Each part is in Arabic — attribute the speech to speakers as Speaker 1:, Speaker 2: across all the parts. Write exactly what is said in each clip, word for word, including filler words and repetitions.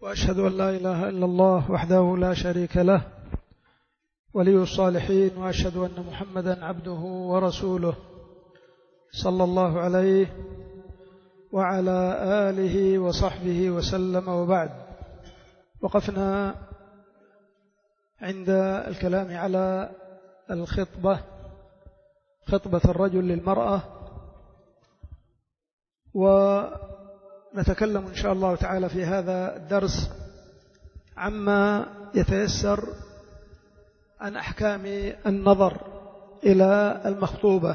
Speaker 1: وأشهد أن لا إله إلا الله وحده لا شريك له ولي الصالحين، وأشهد أن محمدا عبده ورسوله صلى الله عليه وعلى آله وصحبه وسلم. وبعد، وقفنا عند الكلام على الخطبة، خطبة الرجل للمرأة، ونتكلم إن شاء الله تعالى في هذا الدرس عما يتيسر عن أحكام النظر إلى المخطوبة.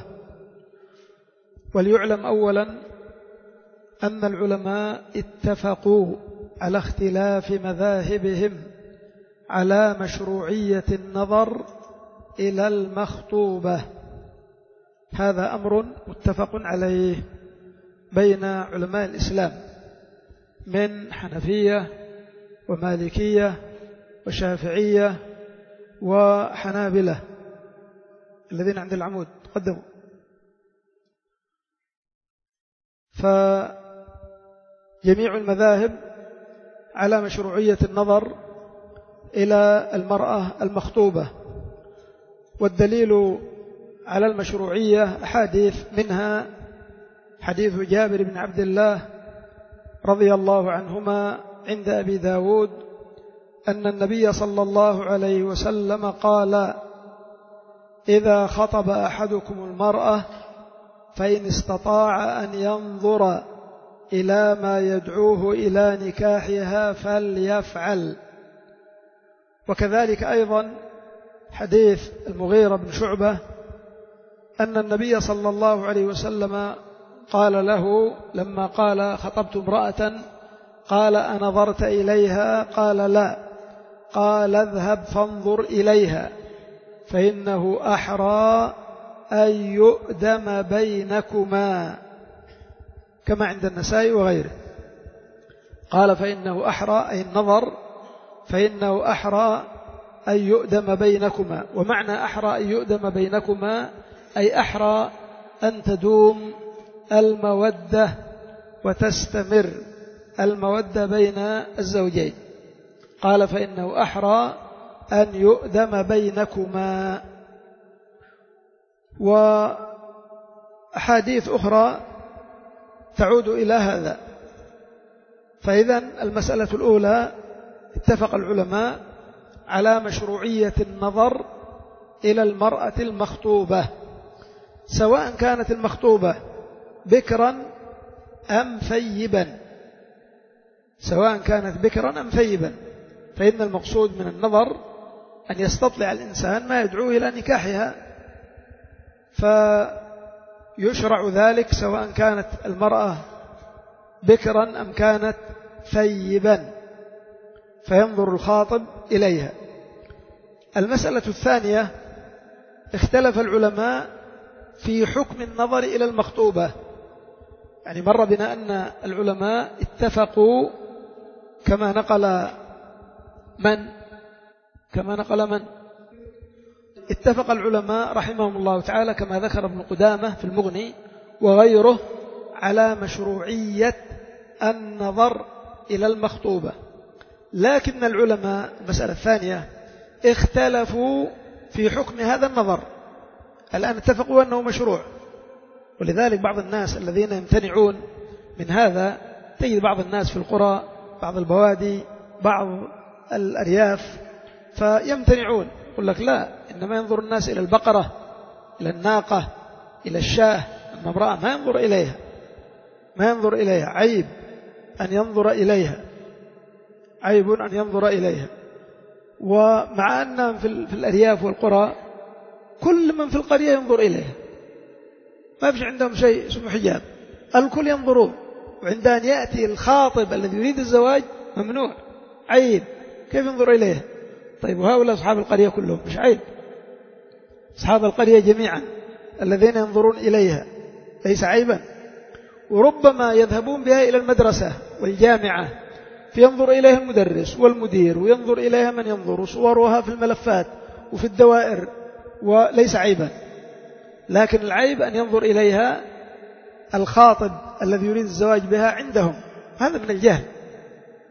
Speaker 1: وليعلم أولا أن العلماء اتفقوا على اختلاف مذاهبهم على مشروعية النظر إلى المخطوبة. هذا أمر متفق عليه بين علماء الإسلام من حنفية ومالكية وشافعية وحنابلة. الذين عند العمود تقدموا. فجميع المذاهب على مشروعية النظر إلى المرأة المخطوبة، والدليل على المشروعية أحاديث، منها حديث جابر بن عبد الله رضي الله عنهما عند أبي داود أن النبي صلى الله عليه وسلم قال: إذا خطب أحدكم المرأة فإن استطاع أن ينظر إلى ما يدعوه إلى نكاحها فليفعل. وكذلك أيضا حديث المغيرة بن شعبة أن النبي صلى الله عليه وسلم قال له لما قال: خطبت امرأة، قال: أنظرت إليها؟ قال: لا. قال: اذهب فانظر إليها فإنه أحرى أن يؤدم بينكما، كما عند النسائي وغيره. قال: فإنه أحرى، أي النظر، فإنه أحرى أن يؤدم بينكما. ومعنى أحرى أن يؤدم بينكما أي أحرى أن تدوم المودة وتستمر المودة بين الزوجين. قال: فإنه أحرى أن يؤدم بينكما. وأحاديث أخرى تعود إلى هذا. فإذا المسألة الأولى: اتفق العلماء على مشروعية النظر إلى المرأة المخطوبة، سواء كانت المخطوبة بكرا أم ثيبا، سواء كانت بكرا أم ثيبا، فإن المقصود من النظر أن يستطلع الإنسان ما يدعوه إلى نكاحها، فيشرع ذلك سواء كانت المرأة بكرا أم كانت ثيبا، فينظر الخاطب إليها. المسألة الثانية: اختلف العلماء في حكم النظر إلى المخطوبة. يعني مر بنا أن العلماء اتفقوا كما نقل من كما نقل من اتفق العلماء رحمهم الله تعالى كما ذكر ابن قدامة في المغني وغيره على مشروعية النظر إلى المخطوبة. لكن العلماء، المسألة الثانية، اختلفوا في حكم هذا النظر. الآن اتفقوا أنه مشروع، ولذلك بعض الناس الذين يمتنعون من هذا، تجد بعض الناس في القرى، بعض البوادي، بعض الأرياف، فيمتنعون، يقول لك: لا، إنما ينظر الناس إلى البقرة، إلى الناقة، إلى الشاه، أما امرأة ما ينظر إليها، ما ينظر إليها، عيب أن ينظر إليها، عيب أن ينظر إليها. ومع أن في الأرياف والقرى كل من في القرية ينظر إليها، ما فيش عندهم شيء اسمه حجاب، الكل ينظرون. وعند أن يأتي الخاطب الذي يريد الزواج ممنوع، عيب، كيف ينظر إليها؟ طيب، وهؤلاء أصحاب القرية كلهم مش عيب؟ أصحاب القرية جميعا الذين ينظرون إليها ليس عيبا؟ وربما يذهبون بها إلى المدرسة والجامعة فينظر إليها المدرس والمدير، وينظر إليها من ينظر، وصورها في الملفات وفي الدوائر، وليس عيبا. لكن العيب أن ينظر إليها الخاطب الذي يريد الزواج بها عندهم، هذا من الجهل.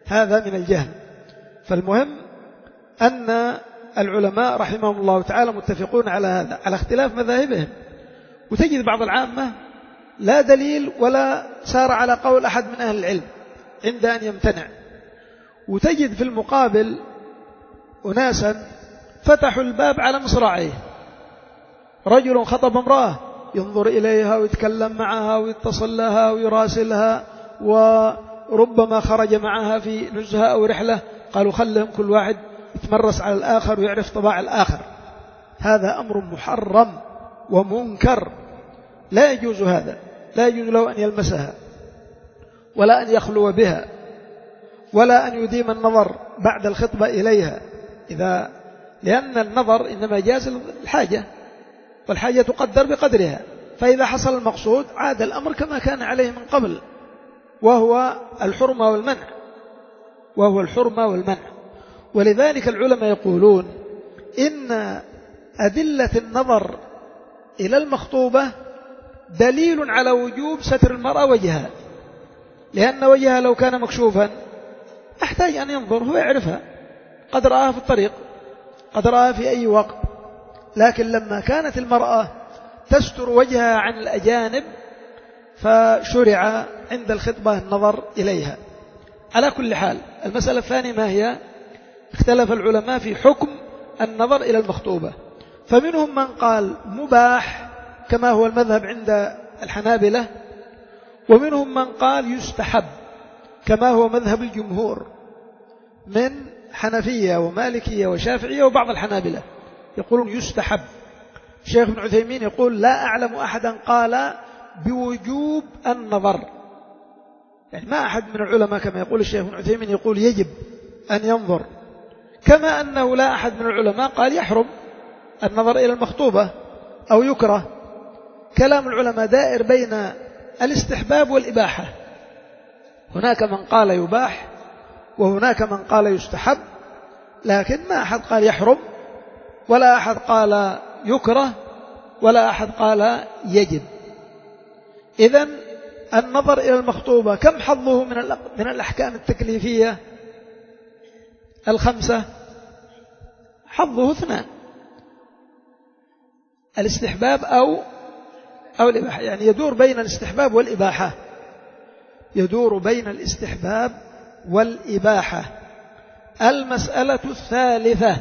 Speaker 1: هذا من الجهل. فالمهم أن العلماء رحمهم الله تعالى متفقون على هذا على اختلاف مذاهبهم. وتجد بعض العامة لا دليل ولا سار على قول أحد من أهل العلم عند أن يمتنع. وتجد في المقابل أناسا فتحوا الباب على مصراعيه، رجل خطب امرأة ينظر إليها ويتكلم معها ويتصل لها ويراسلها وربما خرج معها في نزهة أو رحلة، قالوا خلهم كل واحد يتمرس على الآخر ويعرف طباع الآخر. هذا أمر محرم ومنكر، لا يجوز هذا، لا يجوز له أن يلمسها ولا أن يخلو بها ولا أن يديم النظر بعد الخطبة إليها، إذا لأن النظر إنما جاز الحاجة والحاجة تقدر بقدرها، فإذا حصل المقصود عاد الأمر كما كان عليه من قبل، وهو الحرمة والمنع وهو الحرمة والمنع. ولذلك العلماء يقولون إن أدلة النظر إلى المخطوبة دليل على وجوب ستر المرأة وجهها، لأن وجهها لو كان مكشوفا أحتاج أن ينظر، هو يعرفها، قد رآها في الطريق، قد رآها في أي وقت. لكن لما كانت المرأة تستر وجهها عن الأجانب فشرع عند الخطبة النظر إليها. على كل حال المسألة الثانية ما هي؟ اختلف العلماء في حكم النظر إلى المخطوبة، فمنهم من قال مباح كما هو المذهب عند الحنابلة، ومنهم من قال يستحب كما هو مذهب الجمهور من حنفية ومالكية وشافعية وبعض الحنابلة يقولون يستحب. الشيخ ابن عثيمين يقول لا أعلم أحدا قال بوجوب النظر، يعني ما أحد من العلماء كما يقول الشيخ ابن عثيمين يقول يجب أن ينظر، كما أنه لا أحد من العلماء قال يحرم النظر إلى المخطوبة أو يكره. كلام العلماء دائر بين الاستحباب والإباحة، هناك من قال يباح وهناك من قال يستحب، لكن ما أحد قال يحرم ولا أحد قال يكره ولا أحد قال يجب. إذن النظر إلى المخطوبة كم حظه من الأحكام التكليفية الخمسة؟ حظه اثنان، الاستحباب أو أو الإباحة، يعني يدور بين الاستحباب والإباحة، يدور بين الاستحباب والإباحة. المسألة الثالثة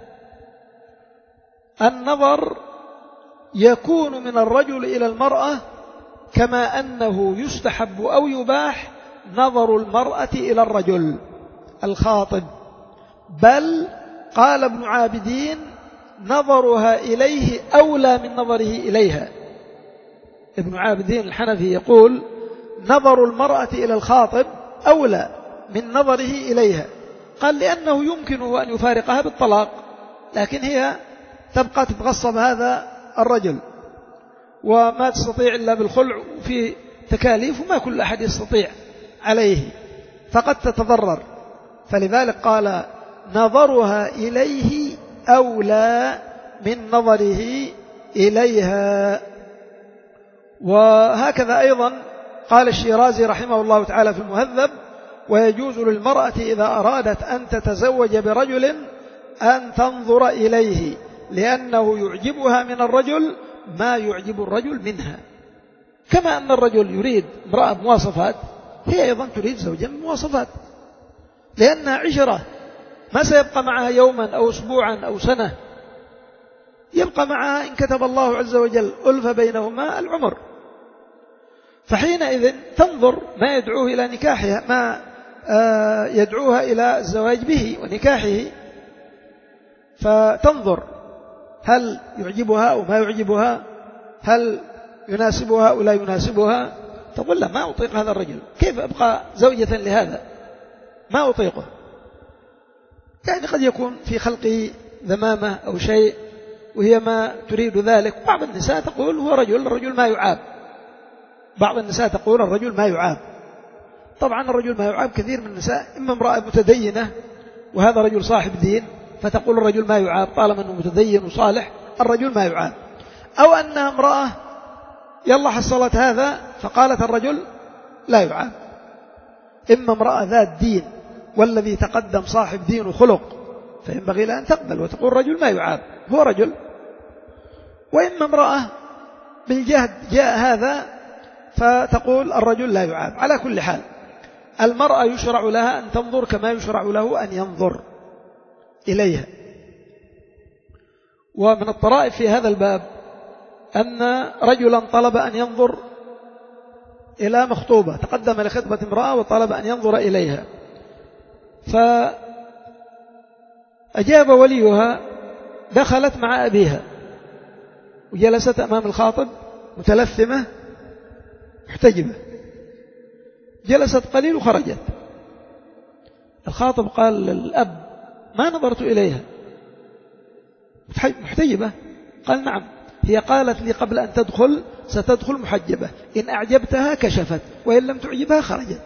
Speaker 1: النظر يكون من الرجل إلى المرأة كما أنه يستحب أو يباح نظر المرأة إلى الرجل الخاطب، بل قال ابن عابدين نظرها إليه أولى من نظره إليها. ابن عابدين الحنفي يقول نظر المرأة إلى الخاطب أولى من نظره إليها، قال لأنه يمكنه أن يفارقها بالطلاق، لكن هي تبقى تتغصب هذا الرجل وما تستطيع إلا بالخلع في تكاليف وما كل أحد يستطيع عليه، فقد تتضرر. فلذلك قال نظرها إليه أولى من نظره إليها. وهكذا أيضا قال الشيرازي رحمه الله تعالى في المهذب ويجوز للمرأة إذا أرادت أن تتزوج برجل أن تنظر إليه لأنه يعجبها من الرجل ما يعجب الرجل منها، كما أن الرجل يريد امرأة بمواصفات هي أيضا تريد زوجا بمواصفات، لأنها عشرة ما سيبقى معها يوما أو أسبوعا أو سنة، يبقى معها إن كتب الله عز وجل ألف بينهما العمر، فحينئذ تنظر ما يدعوه إلى نكاحها، ما يدعوها إلى الزواج به ونكاحه، فتنظر هل يعجبها أو ما يعجبها، هل يناسبها أو لا يناسبها، تقول لا ما أطيق هذا الرجل، كيف أبقى زوجة لهذا، ما أطيقه. يعني قد يكون في خلقه ذمامة أو شيء وهي ما تريد ذلك. بعض النساء تقول هو رجل، الرجل ما يعاب، بعض النساء تقول الرجل ما يعاب. طبعا الرجل ما يعاب كثير من النساء، إما امرأة متدينة وهذا رجل صاحب دين فتقول الرجل ما يعاب طالما أنه متدين وصالح الرجل ما يعاب، أو أنها امرأة يلا حصلت هذا فقالت الرجل لا يعاب. إما امرأة ذات دين والذي تقدم صاحب دين وخلق فينبغي لها أن تقبل وتقول رجل ما يعاب هو رجل. وإما امرأة بالجهد جاء هذا فتقول الرجل لا يعاب. على كل حال المرأة يشرع لها أن تنظر كما يشرع له أن ينظر إليها. ومن الطرائف في هذا الباب أن رجلا طلب أن ينظر إلى مخطوبة، تقدم لخطبة امرأة وطلب أن ينظر إليها، فأجاب وليها، دخلت مع أبيها وجلست أمام الخاطب متلثمة محتجبة، جلست قليل وخرجت. الخاطب قال للأب ما نظرت إليها محتجبة؟ قال نعم، هي قالت لي قبل أن تدخل ستدخل محجبة، إن أعجبتها كشفت وإن لم تعجبها خرجت.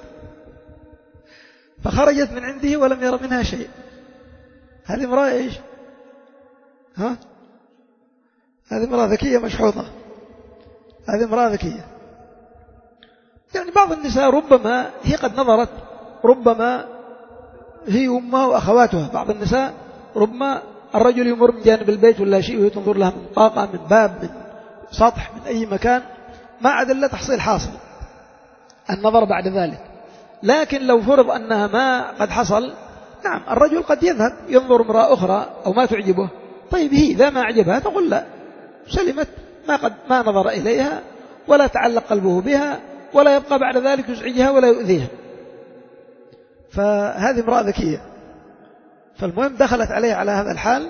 Speaker 1: فخرجت من عنده ولم يرى منها شيء. هذه امرأة إيش؟ ها؟ هذه امرأة ذكية مشحوطة، هذه امرأة ذكية. يعني بعض النساء ربما هي قد نظرت، ربما هي أمها وأخواتها. بعض النساء ربما الرجل يمر من جانب البيت ولا شيء وهي تنظر لها من طاقة، من باب، من سطح، من أي مكان، ما عاد إلا تحصيل حاصل النظر بعد ذلك. لكن لو فرض أنها ما قد حصل، نعم الرجل قد يذهب ينظر امرأة أخرى أو ما تعجبه، طيب هي إذا ما أعجبها تقول لا، سلمت، ما قد ما نظر إليها ولا تعلق قلبه بها ولا يبقى بعد ذلك يزعجها ولا يؤذيها. فهذه امرأة ذكية. فالمهم دخلت عليه على هذا الحال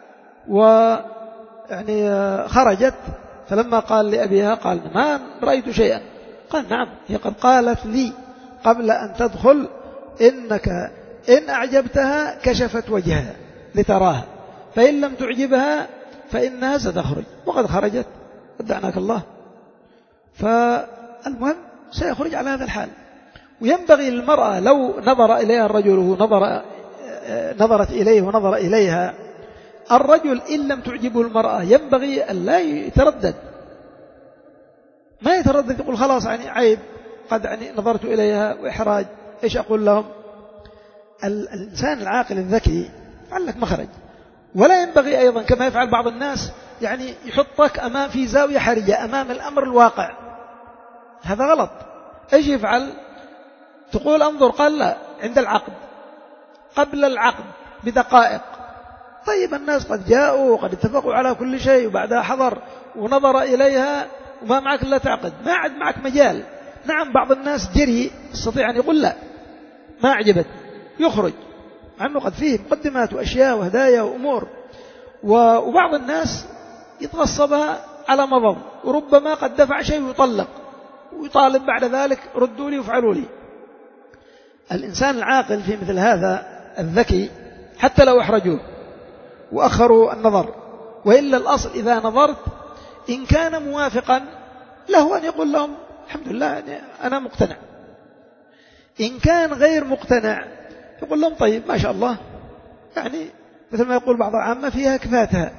Speaker 1: ويعني خرجت. فلما قال لأبيها قال ما رأيت شيئا. قال نعم، هي قد قالت لي قبل أن تدخل إنك إن أعجبتها كشفت وجهها لتراها، فإن لم تعجبها فإنها ستخرج، وقد خرجت ودعناك الله. فالمهم سيخرج على هذا الحال. وينبغي للمرأة لو نظر إليها الرجل ونظر نظرت إليه ونظر إليها، الرجل إن لم تعجبه المرأة ينبغي أن لا يتردد، ما يتردد يقول خلاص يعني عيب، قد يعني نظرت إليها وإحراج، إيش أقول لهم؟ الإنسان العاقل الذكي علك مخرج. ولا ينبغي أيضا كما يفعل بعض الناس يعني يحطك أمام في زاوية حرجة أمام الأمر الواقع، هذا غلط. إيش يفعل؟ تقول انظر، قال لا، عند العقد، قبل العقد بدقائق. طيب الناس قد جاءوا وقد اتفقوا على كل شيء وبعدها حضر ونظر إليها وما معك إلا تعقد، ما عاد معك مجال. نعم بعض الناس جري يستطيع أن يقول لا ما أعجبت يخرج، عنه قد فيه مقدمات وأشياء وهدايا وأمور. وبعض الناس يتغصبها على مضض، وربما قد دفع شيء ويطلق ويطالب بعد ذلك ردوا لي وفعلوا لي. الإنسان العاقل في مثل هذا الذكي حتى لو أحرجوه وأخروا النظر، وإلا الأصل إذا نظرت إن كان موافقا له أن يقول لهم الحمد لله يعني أنا مقتنع، إن كان غير مقتنع يقول لهم طيب ما شاء الله، يعني مثل ما يقول بعض العامة فيها كفاتها،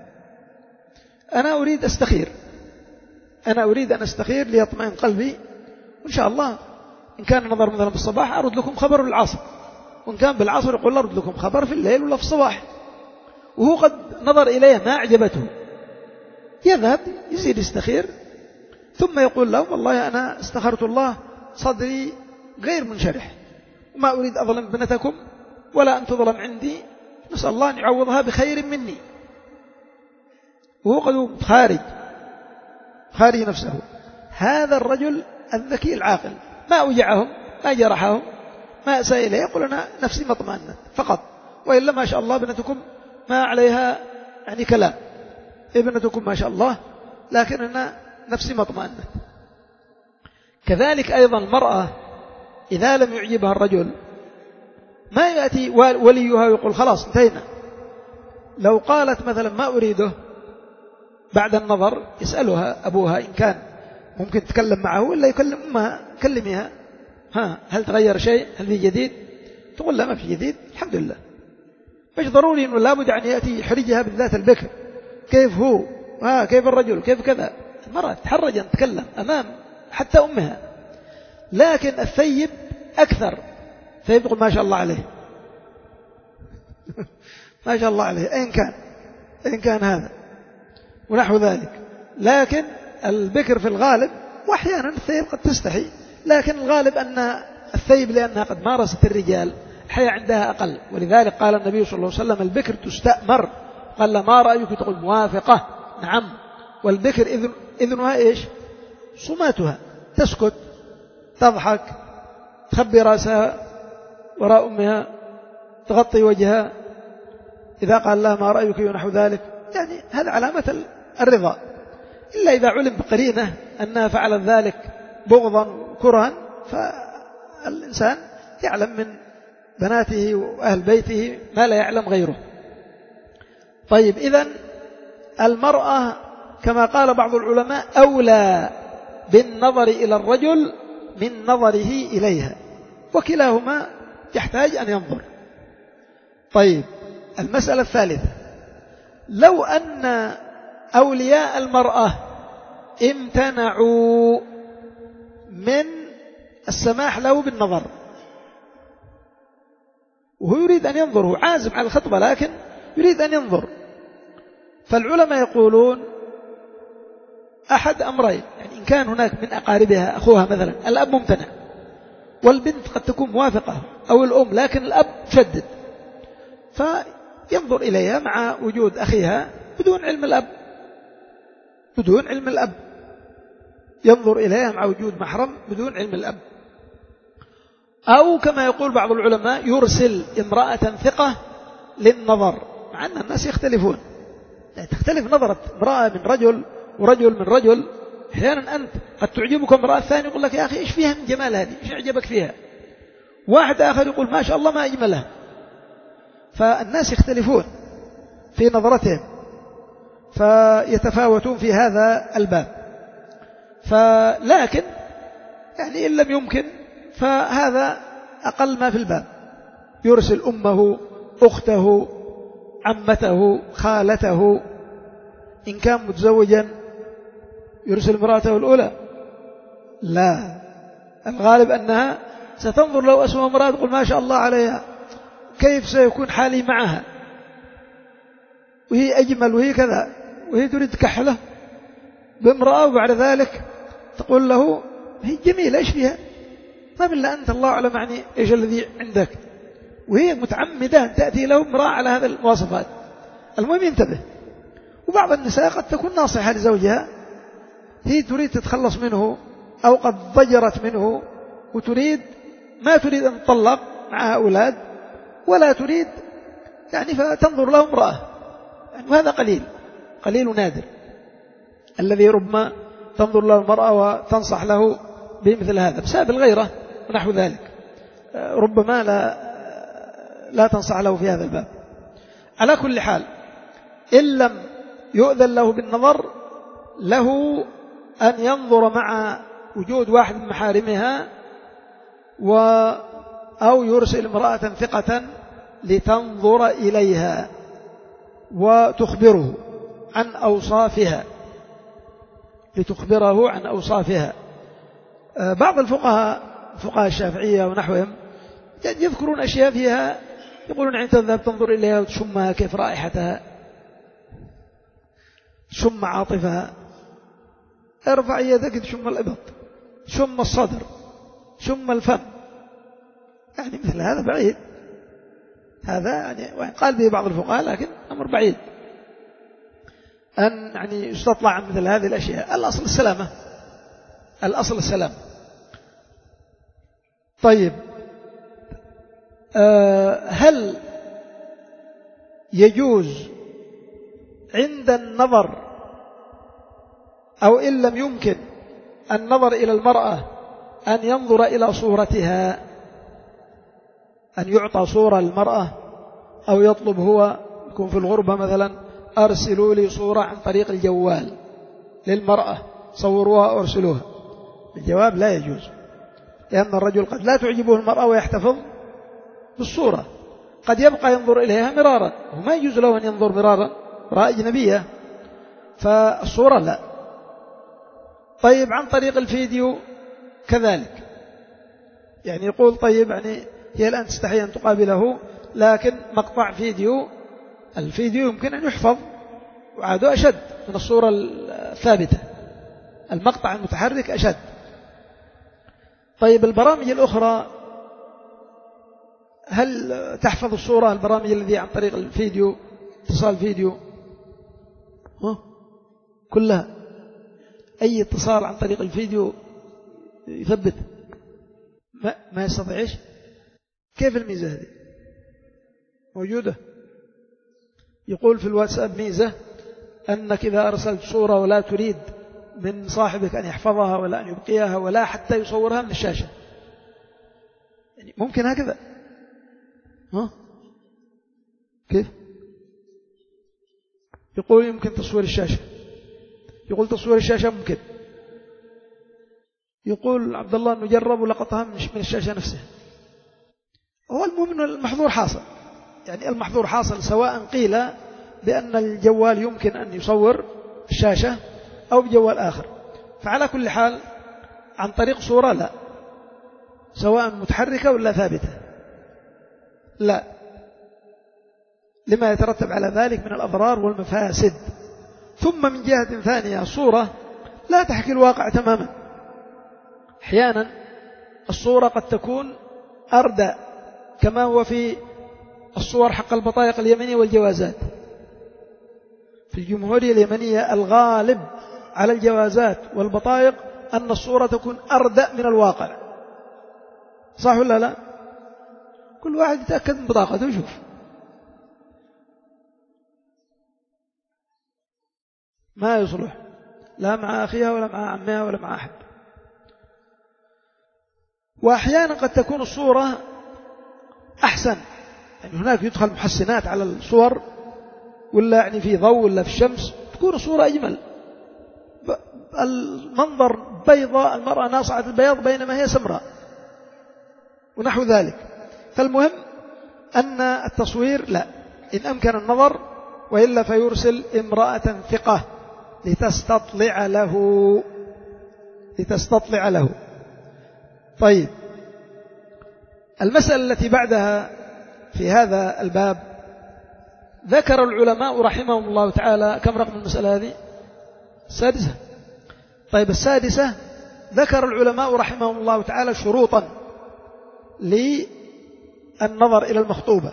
Speaker 1: أنا أريد أستخير، أنا أريد أن أستخير ليطمئن قلبي، وإن شاء الله إن كان النظر مثلا بالصباح أرد لكم خبر بالعصر، وإن كان بالعصر يقول أرد لكم خبر في الليل ولا في الصباح. وهو قد نظر إليه ما أعجبته، يذهب يزيد يستخير، ثم يقول لهم والله أنا استخرت الله، صدري غير منشرح، وما أريد أظلم ابنتكم ولا أن تظلم عندي، نسأل الله أن يعوضها بخير مني. وهو قد خارج خارج نفسه. هذا الرجل الذكي العاقل ما أوجعهم ما جرحهم ما أساء إليه، يقول أنا نفسي مطمئنة فقط، وإلا ما شاء الله ابنتكم ما عليها يعني كلام، ابنتكم ما شاء الله، لكن أنا نفسي مطمئنة. كذلك أيضا المرأة إذا لم يعجبها الرجل ما يأتي وليها ويقول خلاص انتهينا. لو قالت مثلا ما أريده بعد النظر يسألها أبوها إن كان ممكن تتكلم معه، ولا يكلم أمها كلميها، ها هل تغير شيء، هل في جديد؟ تقول لا ما في جديد الحمد لله. مش ضروري إنه لابد أن يأتي يحرجها بالذات البكر، كيف هو، ها كيف الرجل، كيف كذا. المرأة تحرج أن تتكلم أمام حتى أمها. لكن الثيب أكثر، ثيب تقول ما شاء الله عليه، ما شاء الله عليه، أين كان إن كان هذا ونحو ذلك. لكن البكر في الغالب، وأحيانا الثيب قد تستحي، لكن الغالب أن الثيب لأنها قد مارست الرجال الحياة عندها أقل، ولذلك قال النبي صلى الله عليه وسلم البكر تستأمر، قال ما رأيك تقول موافقة، نعم. والبكر إذن إذنها إيش؟ صماتها، تسكت، تضحك، تخبي رأسها وراء أمها، تغطي وجهها، إذا قال لها ما رأيك ونحو ذلك، يعني هذا علامة الرضا. إلا إذا علم بقرينة أنها فعلت ذلك بغضا كرها، فالإنسان يعلم من بناته وأهل بيته ما لا يعلم غيره. طيب، إذن المرأة كما قال بعض العلماء أولى بالنظر إلى الرجل من نظره إليها، وكلاهما يحتاج أن ينظر. طيب، المسألة الثالثة، لو أن أولياء المرأة امتنعوا من السماح له بالنظر، وهو يريد أن ينظر، هو عازم على الخطبة لكن يريد أن ينظر، فالعلماء يقولون أحد أمرين، يعني إن كان هناك من أقاربها أخوها مثلا، الأب ممتنع والبنت قد تكون موافقة أو الأم، لكن الأب شدد، فينظر إليها مع وجود أخيها بدون علم الأب، بدون علم الأب ينظر إليها مع وجود محرم بدون علم الأب. أو كما يقول بعض العلماء يرسل امرأة ثقة للنظر، مع أن الناس يختلفون، يعني تختلف نظرة امرأة من رجل ورجل من رجل. أحيانا أنت قد تعجبك امرأة ثانية يقول لك يا أخي إيش فيها من جمال هذه، إيش أعجبك فيها، واحد آخر يقول ما شاء الله ما أجملها. فالناس يختلفون في نظرتهم، فيتفاوتون في هذا الباب. فلكن يعني إن لم يمكن فهذا أقل ما في الباب، يرسل أمه، أخته، عمته، خالته، إن كان متزوجا يرسل امرأته الأولى، لا، الغالب أنها ستنظر لو أسوأ امرأة تقول ما شاء الله عليها، كيف سيكون حالي معها، وهي أجمل وهي كذا، وهي تريد تكحله بامرأة، وبعد ذلك تقول له هي جميلة إيش فيها، ما بالله أنت الله أعلم يعني إيش الذي عندك، وهي متعمدة تأتي له امرأة على هذه المواصفات. المهم ينتبه. وبعض النساء قد تكون ناصحة لزوجها، هي تريد تتخلص منه أو قد ضجرت منه وتريد ما تريد أن تطلق معها أولاد ولا تريد يعني، فتنظر له امرأة، يعني وهذا قليل قليل نادر الذي ربما تنظر له المرأة وتنصح له بمثل هذا بسبب الغيرة ونحو ذلك، ربما لا لا تنصح له في هذا الباب. على كل حال، إن لم يؤذن له بالنظر له أن ينظر مع وجود واحد من محارمها، و أو يرسل امرأة ثقة لتنظر إليها وتخبره عن أوصافها، لتخبره عن أوصافها. بعض الفقهاء فقهاء الشافعية ونحوهم يذكرون أشياء فيها، يقولون أنت تذهب تنظر إليها وتشمها كيف رائحتها، شم عاطفها، ارفع يدك تشم الإبط، شم الصدر، شم الفم، يعني مثل هذا بعيد، هذا يعني وإن قال به بعض الفقهاء لكن أمر بعيد أن يعني يستطلع عن مثل هذه الأشياء. الأصل السلامة، الأصل السلام. طيب، أه هل يجوز عند النظر أو إن لم يمكن النظر إلى المرأة أن ينظر إلى صورتها، أن يعطى صورة للمرأة أو يطلب هو يكون في الغربة مثلا أرسلوا لي صورة عن طريق الجوال للمرأة صوروها أرسلوها؟ الجواب لا يجوز، لأن الرجل قد لا تعجبه المرأة ويحتفظ بالصورة، قد يبقى ينظر إليها مرارا، وما يجوز له أن ينظر مرارا امرأة أجنبية، فالصورة لا. طيب، عن طريق الفيديو كذلك، يعني يقول طيب يعني هي الآن تستحي أن تقابله لكن مقطع فيديو، الفيديو يمكن أن يحفظ وعاده أشد من الصورة الثابتة، المقطع المتحرك أشد. طيب البرامج الأخرى هل تحفظ الصورة؟ البرامج الذي عن طريق الفيديو، اتصال فيديو، ها؟ كلها أي اتصال عن طريق الفيديو يثبت؟ ما, ما يستطيعش. كيف الميزة هذه موجودة؟ يقول في الواتساب ميزة أنك إذا أرسلت صورة ولا تريد من صاحبك أن يحفظها ولا أن يبقيها ولا حتى يصورها من الشاشة، يعني ممكن هكذا؟ ها؟ كيف؟ يقول يمكن تصوير الشاشة، يقول تصوير الشاشة ممكن، يقول عبد الله أنه جرب ولقطها من الشاشة نفسها. هو المهم أن المحظور حاصل، يعني المحظور حاصل، سواء قيل بأن الجوال يمكن أن يصور الشاشة أو بجوال آخر، فعلى كل حال عن طريق صورة لا، سواء متحركة ولا ثابتة لا، لما يترتب على ذلك من الأضرار والمفاسد. ثم من جهة ثانية الصورة لا تحكي الواقع تماما، أحيانا الصورة قد تكون أردى، كما هو في الصور حق البطايق اليمنية والجوازات. في الجمهورية اليمنية الغالب على الجوازات والبطايق أن الصورة تكون أردى من الواقع، صح ولا لا؟ كل واحد يتأكد من بطاقته ويشوف. ما يصلح لا مع أخيها ولا مع عمها ولا مع أحد. وأحيانا قد تكون الصورة أحسن، يعني هناك يدخل محسنات على الصور، ولا يعني في ضوء ولا في الشمس تكون الصورة أجمل، المنظر بيضاء، المرأة ناصعة البياض بينما هي سمراء ونحو ذلك. فالمهم أن التصوير لا، إن أمكن النظر، وإلا فيرسل امرأة ثقة لتستطلع له لتستطلع له. طيب المسألة التي بعدها في هذا الباب، ذكر العلماء رحمهم الله تعالى، كم رقم المسألة هذه؟ السادسة. طيب السادسة، ذكر العلماء رحمهم الله تعالى شروطا للنظر إلى المخطوبة،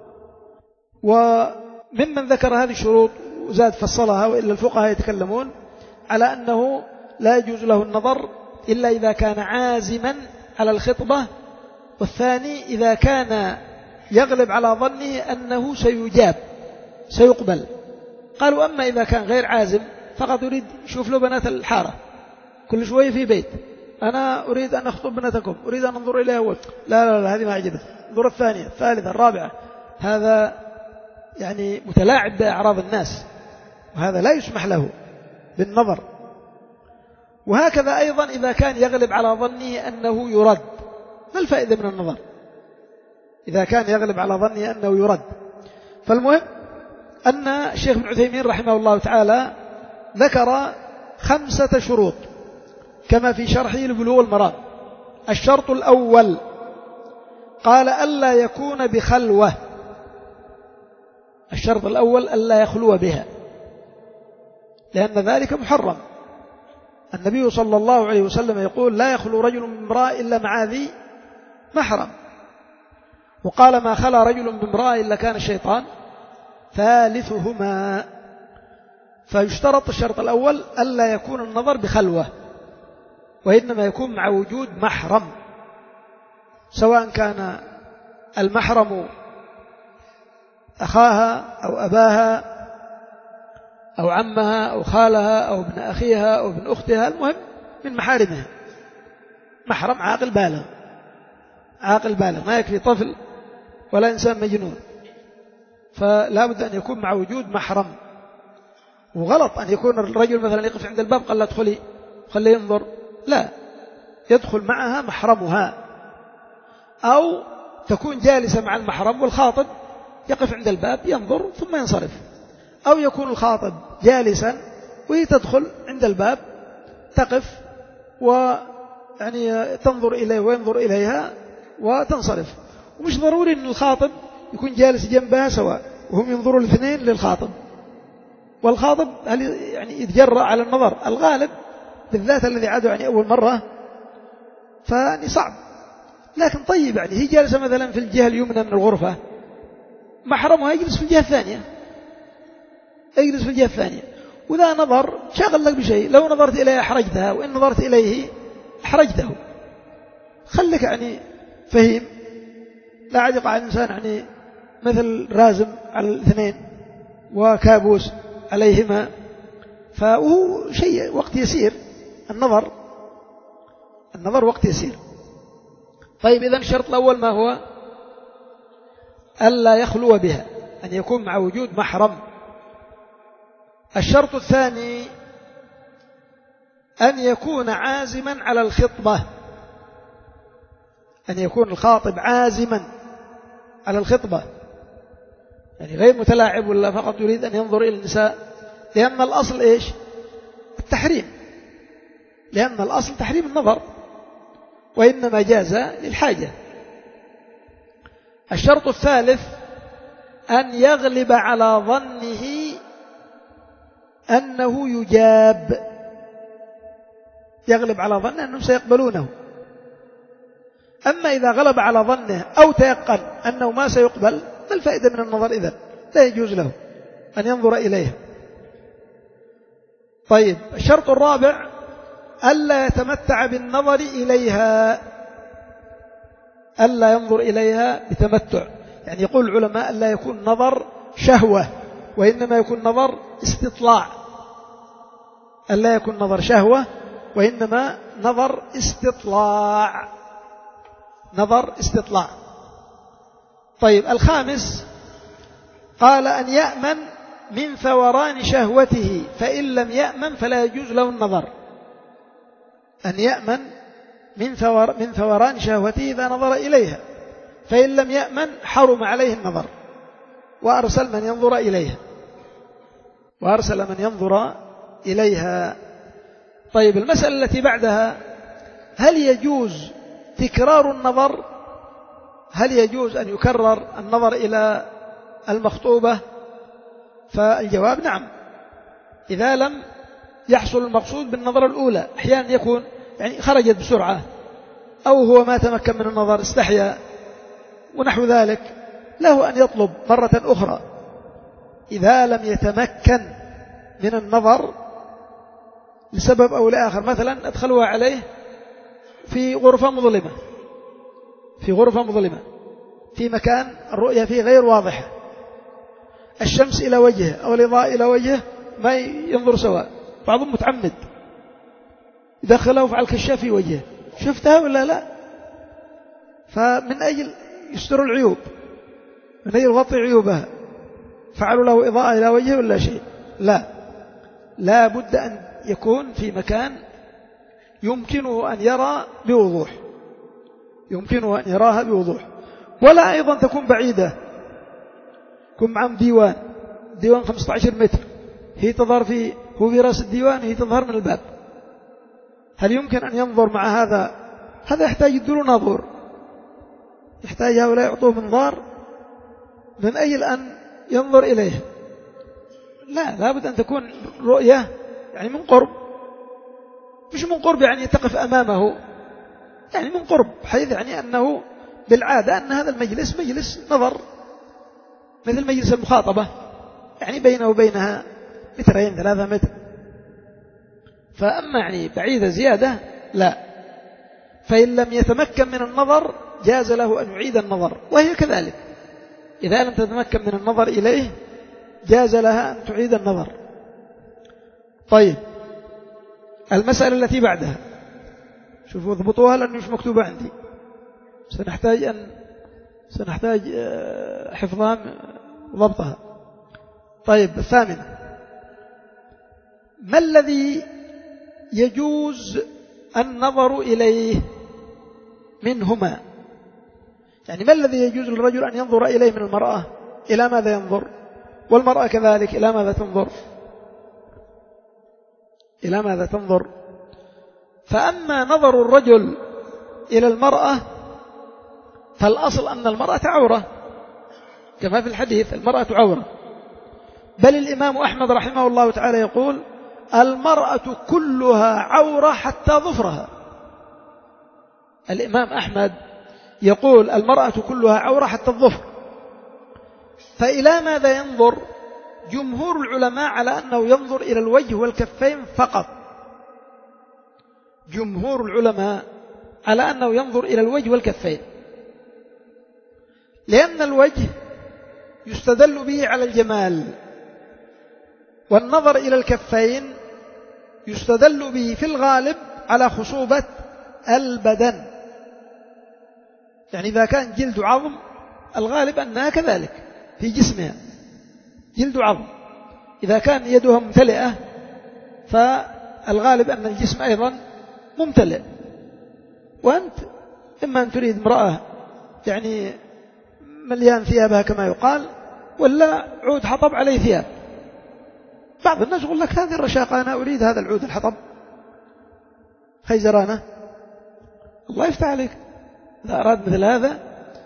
Speaker 1: وممن ذكر هذه الشروط وزاد فصلها، وإلا الفقهاء يتكلمون على أنه لا يجوز له النظر إلا إذا كان عازما على الخطبة، والثاني إذا كان يغلب على ظنه أنه سيجاب سيقبل. قالوا أما إذا كان غير عازم فقط يريد يشوف له بنات الحارة كل شوية في بيت، أنا أريد أن أخطب بناتكم، أريد أن أنظر إليها أول، لا لا لا هذه ما عجبت، انظر الثانية الثالثة الرابعة، هذا يعني متلاعب بأعراض الناس، وهذا لا يسمح له بالنظر. وهكذا أيضا إذا كان يغلب على ظنه أنه يرد، ما الفائدة من النظر إذا كان يغلب على ظنه أنه يرد؟ فالمهم أن الشيخ ابن عثيمين رحمه الله تعالى ذكر خمسة شروط كما في شرحه لبلوغ المرام. الشرط الأول قال ألا يكون بخلوة، الشرط الأول ألا يخلو بها، لأن ذلك محرم. النبي صلى الله عليه وسلم يقول لا يخلو رجل من امرأة إلا مع ذي محرم، وقال ما خلا رجل بامرأة إلا كان الشيطان ثالثهما. فيشترط الشرط الأول ألا يكون النظر بخلوة، وإنما يكون مع وجود محرم، سواء كان المحرم أخاها أو أباها أو عمها أو خالها أو ابن أخيها أو ابن أختها، المهم من محارمها، محرم عاقل بالغ، عاقل بالغ، ما يكفي طفل ولا إنسان مجنون، فلا بد أن يكون مع وجود محرم. وغلط أن يكون الرجل مثلا يقف عند الباب قال لا ادخلي خليه ينظر، لا، يدخل معها محرمها، أو تكون جالسة مع المحرم والخاطب يقف عند الباب ينظر ثم ينصرف، أو يكون الخاطب جالسا وهي تدخل عند الباب تقف ويعني تنظر إليه وينظر إليها وتنصرف. ومش ضروري أن الخاطب يكون جالس جنبها سواء، وهم ينظروا الاثنين للخاطب، والخاطب هل يعني يتجرأ على النظر؟ الغالب بالذات الذي عادوا يعني أول مرة فاني صعب. لكن طيب يعني هي جالسة مثلا في الجهة اليمنى من الغرفة، محرمها يجلس في الجهة الثانية، يجلس في الجهة الثانية، وإذا نظر شغل لك بشيء، لو نظرت إليه أحرجتها، وإن نظرت إليه أحرجته. خلك يعني فهيم، لا عاد يقع الإنسان يعني مثل رازم على الاثنين وكابوس عليهما، فهو شيء وقت يسير، النظر النظر وقت يسير. طيب إذن الشرط الأول ما هو؟ ألا يخلو بها، أن يكون مع وجود محرم. الشرط الثاني أن يكون عازما على الخطبة، أن يكون الخاطب عازما على الخطبة، يعني غير متلاعب ولا فقط يريد أن ينظر إلى النساء، لأن الأصل إيش؟ التحريم، لأن الأصل تحريم النظر، وإنما جاز للحاجة. الشرط الثالث أن يغلب على ظنه أنه يجاب، يغلب على ظنه أنهم سيقبلونه. أما إذا غلب على ظنه أو تيقن أنه ما سيقبل، ما الفائدة من النظر إذن؟ لا يجوز له أن ينظر إليها. طيب الشرط الرابع ألا يتمتع بالنظر إليها، ألا ينظر إليها بتمتع، يعني يقول العلماء ألا يكون نظر شهوة، وإنما يكون نظر استطلاع، ألا يكون نظر شهوة وإنما نظر استطلاع، نظر استطلاع. طيب الخامس قال أن يأمن من ثوران شهوته، فإن لم يأمن فلا يجوز له النظر. أن يأمن من ثور من ثوران شهوته إذا نظر إليها، فإن لم يأمن حرم عليه النظر، وأرسل من ينظر إليها وأرسل من ينظر إليها. طيب المسألة التي بعدها، هل يجوز تكرار النظر؟ هل يجوز أن يكرر النظر إلى المخطوبة؟ فالجواب نعم، إذا لم يحصل المقصود بالنظرة الأولى. أحيانا يكون يعني خرجت بسرعة، أو هو ما تمكن من النظر، استحيا ونحو ذلك، له أن يطلب مرة أخرى. إذا لم يتمكن من النظر لسبب أو لآخر، مثلا أدخلوها عليه في غرفة مظلمة، في غرفة مظلمة في مكان الرؤية فيه غير واضحة، الشمس إلى وجهه أو الإضاءة إلى وجهه ما ينظر سواء، بعضهم متعمد يدخله وفعل كشاف في وجهه، شفتها ولا لا؟ فمن أجل يستر العيوب، من أجل يغطي عيوبها، فعلوا له إضاءة إلى وجهه ولا شيء؟ لا، لا بد أن يكون في مكان يمكنه أن يرى بوضوح، يمكنه أن يراها بوضوح، ولا أيضا تكون بعيدة، يكون معهم ديوان، ديوان خمسة عشر متر، هي تظهر في هو في رأس الديوان، هي تظهر من الباب، هل يمكن أن ينظر مع هذا؟ هذا يحتاج يدلوا ناظور، يحتاج هؤلاء يعطوه منظار من أجل أن ينظر إليه. لا، لابد أن تكون رؤية يعني من قرب، مش من قرب يعني تقف أمامه، يعني من قرب، حيث يعني أنه بالعادة أن هذا المجلس مجلس نظر، مثل مجلس المخاطبة، يعني بينه وبينها مترين ثلاثة متر. فأما يعني بعيدة زيادة لا. فإن لم يتمكن من النظر جاز له أن يعيد النظر، وهي كذلك إذا لم تتمكن من النظر إليه جاز لها أن تعيد النظر. طيب المسألة التي بعدها، شوفوا اضبطوها لأنه مش مكتوبة عندي، سنحتاج أن سنحتاج حفظها وضبطها. طيب الثامنة، ما الذي يجوز النظر إليه منهما؟ يعني ما الذي يجوز للرجل أن ينظر إليه من المرأة؟ إلى ماذا ينظر؟ والمرأة كذلك إلى ماذا تنظر؟ إلى ماذا تنظر؟ فأما نظر الرجل إلى المرأة فالأصل أن المرأة عورة، كما في الحديث المرأة عورة. بل الإمام أحمد رحمه الله تعالى يقول المرأة كلها عورة حتى ظفرها. الإمام أحمد يقول المرأة كلها عورة حتى الظفر. فإلى ماذا ينظر؟ جمهور العلماء على أنه ينظر إلى الوجه والكفين فقط. جمهور العلماء على أنه ينظر إلى الوجه والكفين، لأن الوجه يستدل به على الجمال، والنظر إلى الكفين يستدل به في الغالب على خصوبة البدن. يعني إذا كان جلد عظم الغالب أنها كذلك في جسمها جلد عظم. إذا كان يدها ممتلئة فالغالب أن الجسم أيضا ممتلئ. وأنت إما أن تريد امرأة يعني مليان ثيابها كما يقال، ولا عود حطب عليه ثياب. بعض الناس يقول لك هذه الرشاقة أنا أريد هذا العود الحطب خيزرانة. الله يفتح عليك إذا أراد مثل هذا.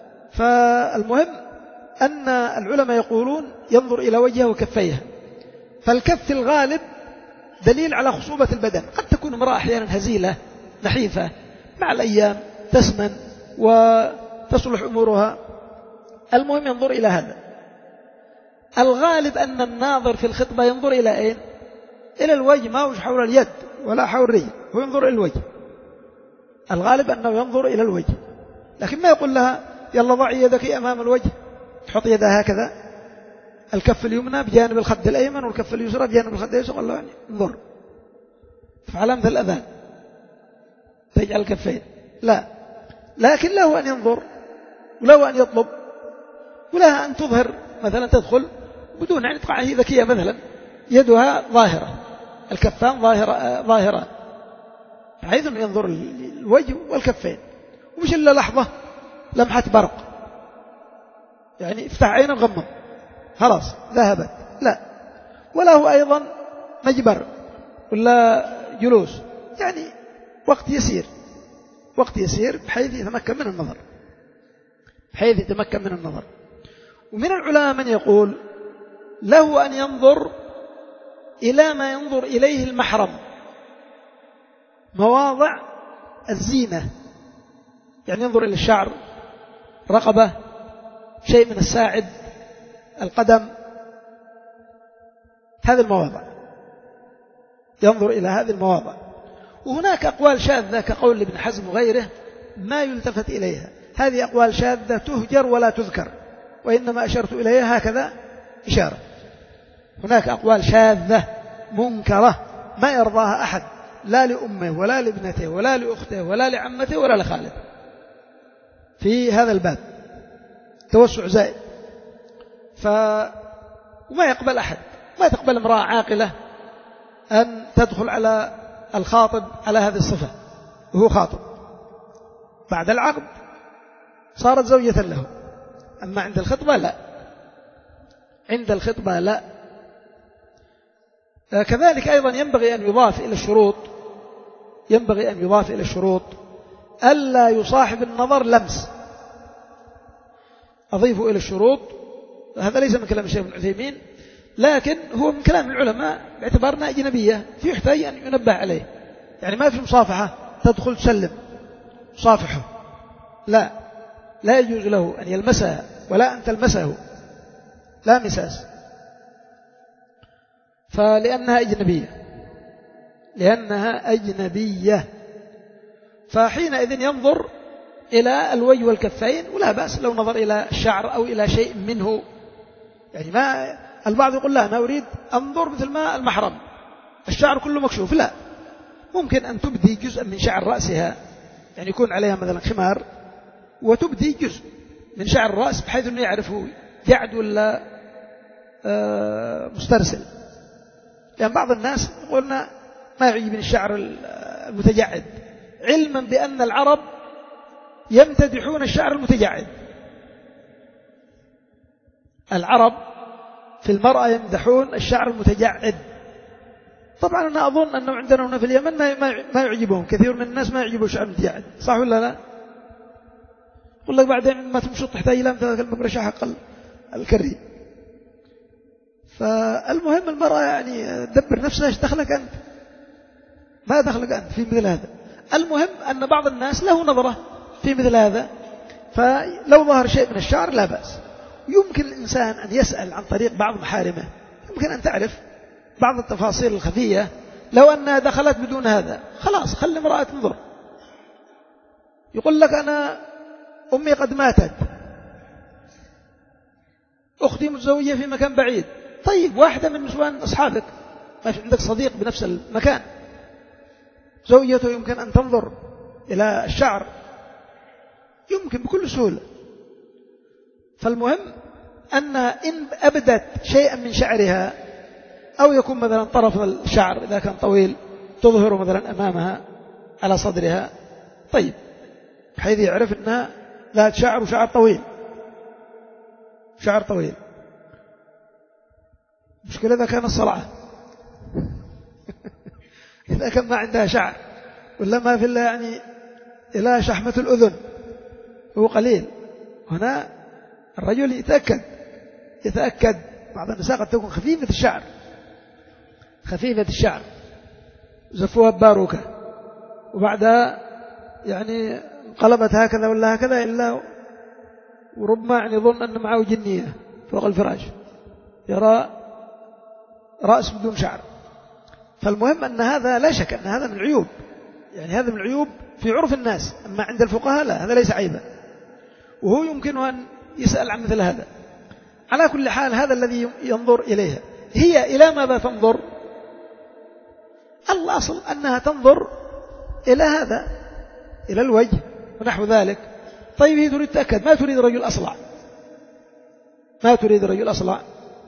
Speaker 1: فالمهم أن العلماء يقولون ينظر إلى وجهه وكفيه. فالكف في الغالب دليل على خصوبة البدن. قد تكون امرأة أحيانا هزيلة نحيفة، مع الأيام تسمن وتصلح أمورها. المهم ينظر إلى هذا. الغالب أن الناظر في الخطبة ينظر إلى أين؟ إلى الوجه، ما هو حول اليد ولا حول الرجل، هو ينظر إلى الوجه. الغالب أنه ينظر إلى الوجه، لكن ما يقول لها يلا ضعي يدك أمام الوجه، تحط يدها هكذا، الكف اليمنى بجانب الخد الأيمن والكف اليسرى بجانب الخد الأيسر، قال له انظر تفعل مثل الأذان تجعل الكفين. لا، لكن له أن ينظر وله أن يطلب ولها أن تظهر، مثلا تدخل بدون أن تقع هي ذكية، مثلا يدها ظاهرة الكفان ظاهرة ظاهران، بحيث أنه ينظر الوجه والكفين، ومش إلا لحظة لمحة برق يعني افتح عينه وغمض خلاص ذهبت. لا، وله أيضا مجبر ولا جلوس، يعني وقت يسير وقت يسير بحيث يتمكن من النظر بحيث يتمكن من النظر. ومن العلماء من يقول له أن ينظر إلى ما ينظر إليه المحرم، مواضع الزينة، يعني ينظر إلى الشعر، رقبة، شيء من الساعد، القدم، هذه المواضع ينظر إلى هذه المواضع. وهناك أقوال شاذة كقول ابن حزم وغيره ما يلتفت إليها، هذه أقوال شاذة تهجر ولا تذكر، وإنما أشرت إليها هكذا إشارة. هناك أقوال شاذة منكرة ما يرضاها أحد، لا لأمه ولا لابنته ولا لأخته ولا لعمته ولا لخالته، في هذا الباب توسع زائد. فما يقبل أحد، ما تقبل امرأة عاقلة أن تدخل على الخاطب على هذه الصفة وهو خاطب. بعد العقد صارت زوجة له، أما عند الخطبة لا، عند الخطبة لا. كذلك أيضا ينبغي أن يضاف إلى الشروط ينبغي أن يضاف إلى الشروط ألا يصاحب النظر لمس. أضيفه إلى الشروط، هذا ليس من كلام الشيخ ابن عثيمين، لكن هو من كلام العلماء باعتبارنا أجنبية، في يحتاج أن ينبه عليه. يعني ما في مصافحة تدخل تسلم صافحه، لا لا يجوز له أن يلمسها ولا أن تلمسه، لا مساس، فلأنها أجنبية لأنها أجنبية فحينئذ ينظر إلى الوجه والكفين، ولا بأس لو نظر إلى الشعر أو إلى شيء منه. يعني ما البعض يقول لا أنا أريد أنظر مثل ما المحرم الشعر كله مكشوف، لا، ممكن أن تبدي جزء من شعر رأسها، يعني يكون عليها مثلا خمار وتبدي جزء من شعر الرأس بحيث أنه يعرفه جعد ولا مسترسل. يعني بعض الناس يقولنا ما يعجبني الشعر المتجعد، علما بأن العرب يمتدحون الشعر المتجعد. العرب في المرأة يمدحون الشعر المتجعد. طبعا أنا أظن أنه عندنا هنا في اليمن ما يعجبهم، كثير من الناس ما يعجبوا الشعر المتجعد، صح ولا لا؟ يقول لك بعدين ما تمشط تحتاج إلى مثل المبرشة حق الكري. فالمهم المرأة يعني دبر نفسها، ايش دخلك أنت؟ ما دخلك أنت في مثل هذا. المهم أن بعض الناس له نظرة في مثل هذا، فلو ظهر شيء من الشعر لا بأس. يمكن الإنسان أن يسأل عن طريق بعض محارمه، يمكن أن تعرف بعض التفاصيل الخفية. لو أنها دخلت بدون هذا خلاص خلي امرأة تنظر. يقول لك أنا أمي قد ماتت، أختي متزوجة في مكان بعيد. طيب واحدة من نسوان أصحابك، ما في عندك صديق بنفس المكان زوجته يمكن أن تنظر إلى الشعر، يمكن بكل سهولة. فالمهم أن إن أبدت شيئا من شعرها، أو يكون مثلا طرف الشعر إذا كان طويل تظهر مثلا أمامها على صدرها، طيب بحيث يعرف أنها ذات شعر وشعر طويل، شعر طويل. مشكلة إذا كان الصلعة إذا كان ما عندها شعر ولا ما في إلا يعني إلى شحمة الأذن هو قليل، هنا الرجل يتأكد يتأكد بعض النساء قد تكون خفيفة الشعر، خفيفة الشعر زفوها باروكة، وبعدها يعني انقلبت هكذا ولا هكذا، إلا وربما يعني يظن أن معه جنية فوق الفراش، يرى رأس بدون شعر. فالمهم أن هذا لا شك أن هذا من العيوب، يعني هذا من العيوب في عرف الناس، أما عند الفقهاء لا، هذا ليس عيبا، وهو يمكن أن يسأل عن مثل هذا. على كل حال هذا الذي ينظر إليها. هي إلى ماذا تنظر؟ الأصل أنها تنظر إلى هذا، إلى الوجه ونحو ذلك. طيب هي تريد تأكد، ما تريد رجل أصلع، ما تريد رجل أصلع،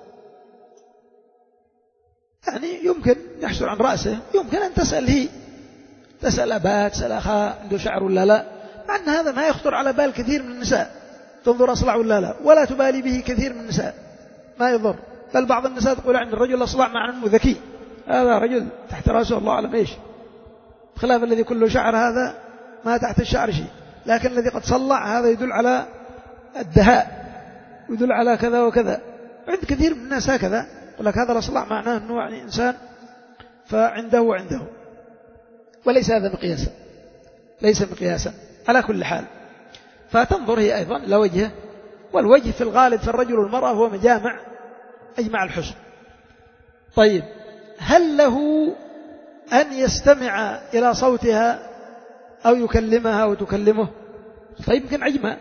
Speaker 1: يعني يمكن يحصل عن رأسه، يمكن أن تسأل هي، تسأل أباه، تسأل أخاه عنده شعر ولا لا، مع أن هذا ما يخطر على بال كثير من النساء، تنظر أصلع ولا لا، ولا تبالي به كثير من النساء، ما يضر. بل بعض النساء تقول عند الرجل أصلع مع أنه ذكي، هذا رجل تحت رأسه الله أعلم إيش، خلاف الذي كله شعر هذا ما تحت الشعر شيء، لكن الذي قد صلع هذا يدل على الدهاء، يدل على كذا وكذا. عند كثير من الناس هكذا، يقول لك هذا الأصلع معناه أنه يعني إنسان فعنده وعنده، وليس هذا مقياسا، ليس مقياسا. على كل حال فتنظر هي أيضا إلى وجهه، والوجه في الغالب في الرجل والمرأة هو مجامع أجمع الحسن. طيب هل له أن يستمع إلى صوتها أو يكلمها وتكلمه؟ طيب يمكن عجمة،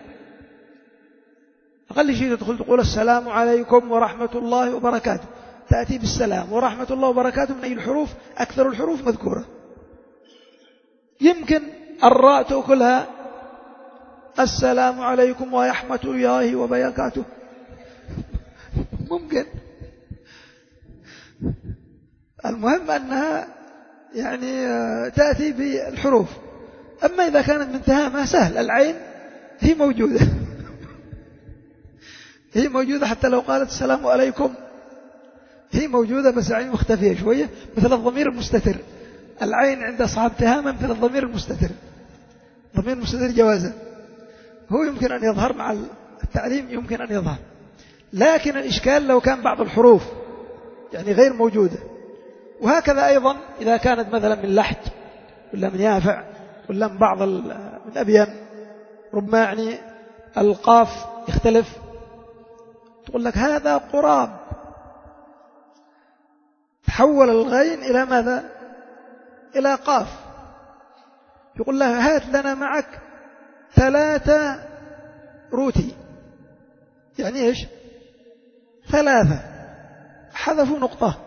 Speaker 1: أقل شيء تدخل تقول السلام عليكم ورحمة الله وبركاته، تأتي بالسلام ورحمة الله وبركاته من أي الحروف؟ أكثر الحروف مذكورة. يمكن الراء تأكلها السلام عليكم ورحمة الله وبركاته، ممكن. المهم أنها يعني تأتي بالحروف. أما إذا كانت من تهامة سهل، العين هي موجودة هي موجودة، حتى لو قالت السلام عليكم هي موجودة، بس العين مختفية شوية، مثل الضمير المستتر. العين عند أصحاب تهامة مثل الضمير المستتر، ضمير المستتر جوازا، هو يمكن أن يظهر مع التعليم، يمكن أن يظهر. لكن الإشكال لو كان بعض الحروف يعني غير موجودة. وهكذا أيضا إذا كانت مثلا من لحج ولا من يافع ولا من بعض من أبين، ربما يعني القاف يختلف، تقول لك هذا قراب، تحول الغين إلى ماذا؟ إلى قاف. يقول لها هات لنا معك ثلاثة روتي، يعني إيش؟ ثلاثة، حذفوا نقطة،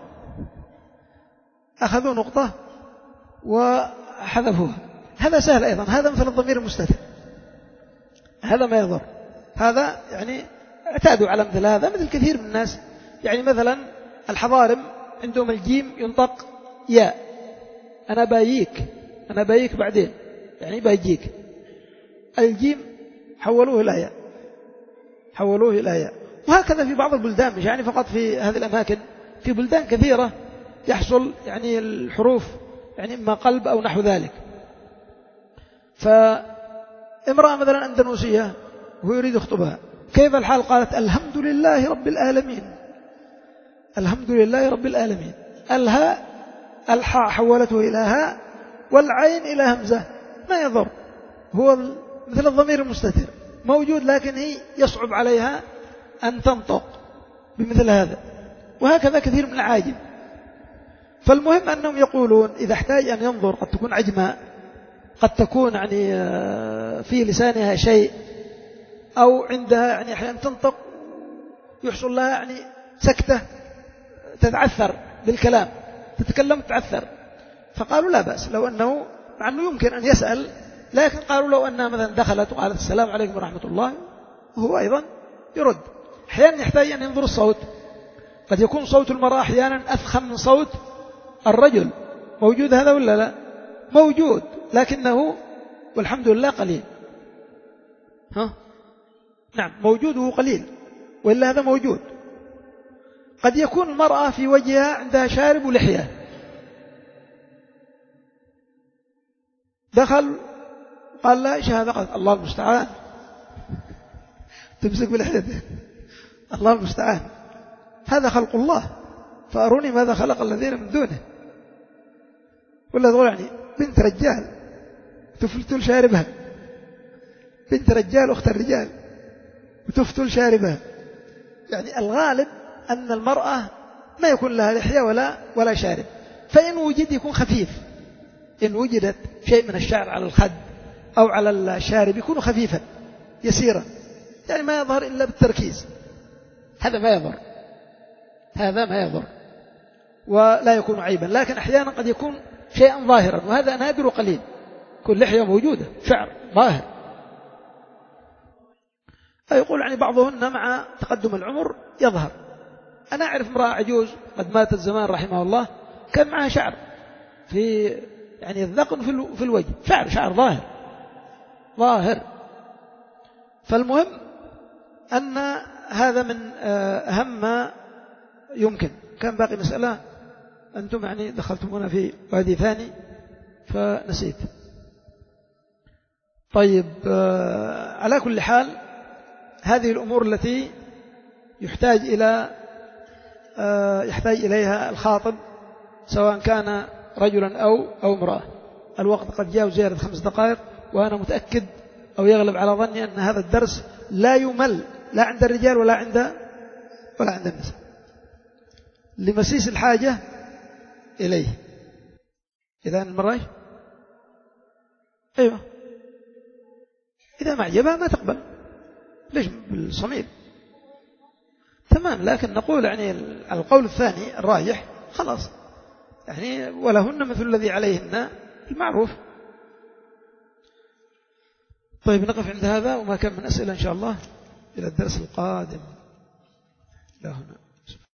Speaker 1: أخذوا نقطة وحذفوها. هذا سهل أيضا، هذا مثل الضمير المستتر، هذا ما يضر. هذا يعني اعتادوا على مثل هذا، مثل كثير من الناس. يعني مثلا الحضارم عندهم الجيم ينطق ياء، أنا بايك، أنا بايك بعدين، يعني بايجيك. الجيم حولوه إلى ياء، حولوه إلى ياء. وهكذا في بعض البلدان، مش يعني فقط في هذه الأماكن، في بلدان كثيرة يحصل يعني الحروف يعني إما قلب أو نحو ذلك. فامرأة مثلا أندونيسية وهو يريد يخطبها، كيف الحال؟ قالت الحمد لله رب العالمين. الحمد لله رب العالمين. الهاء الحاء حولته إلى هاء والعين إلى همزة، ما يضر، هو مثل الضمير المستتر موجود، لكن هي يصعب عليها أن تنطق بمثل هذا. وهكذا كثير من العاجم. فالمهم أنهم يقولون إذا احتاج أن ينظر قد تكون عجماء، قد تكون يعني في لسانها شيء، أو عندها يعني أحيانا تنطق يحصل لها يعني سكتة تتعثر بالكلام، تتكلم تتعثر. فقالوا لا بأس لو أنه، مع أنه يمكن أن يسأل، لكن قالوا لو أنها مثلا دخلت وقالت السلام عليكم ورحمة الله، وهو أيضا يرد. أحيانا يحتاج أن ينظر الصوت، قد يكون صوت المرأة أحيانا أفخم من صوت الرجل. موجود هذا ولا لا؟ موجود، لكنه والحمد لله قليل. ها؟ نعم موجوده قليل، وإلا هذا موجود. قد يكون المرأة في وجهها عندها شارب ولحية، دخل قال لا إيش هذا؟ قال الله المستعان، تمسك بلحيته، الله المستعان، هذا خلق الله، فأروني ماذا خلق الذين من دونه. ولا تقول يعني بنت رجال تفتل شاربها، بنت رجال أخت الرجال وتفتل شاربها. يعني الغالب أن المرأة ما يكون لها لحية ولا ولا شارب، فإن وجد يكون خفيف. إن وجدت شيء من الشعر على الخد أو على الشارب يكون خفيفا يسيرا، يعني ما يظهر إلا بالتركيز، هذا ما يضر، هذا ما يضر ولا يكون عيبا. لكن أحيانا قد يكون شيئا ظاهرا، وهذا نادر وقليل. كل لحية موجودة شعر ظاهر. يقول يعني بعضهن مع تقدم العمر يظهر. أنا أعرف امرأة عجوز قد ماتت زمان رحمه الله، كان معها شعر في يعني الذقن في الوجه، شعر شعر ظاهر ظاهر. فالمهم أن هذا من أهم ما يمكن. كان باقي مسألة أنتم يعني دخلتمونا في وادي ثاني فنسيت. طيب على كل حال هذه الأمور التي يحتاج إلى يحتاج إليها الخاطب سواء كان رجلا أو أو امرأة. الوقت قد جاء زيادة خمس دقائق، وأنا متأكد أو يغلب على ظني أن هذا الدرس لا يمل لا عند الرجال ولا عند ولا عند النساء، لمسيس الحاجة إليه. إذا المرأة أيوة إذا ما عجبها ما تقبل، ليش بالصميم تمام. لكن نقول يعني القول الثاني الراجح خلاص، يعني ولهن مثل الذي عليهن المعروف. طيب نقف عند هذا، وما كان من أسئلة إن شاء الله إلى الدرس القادم. لا هنا.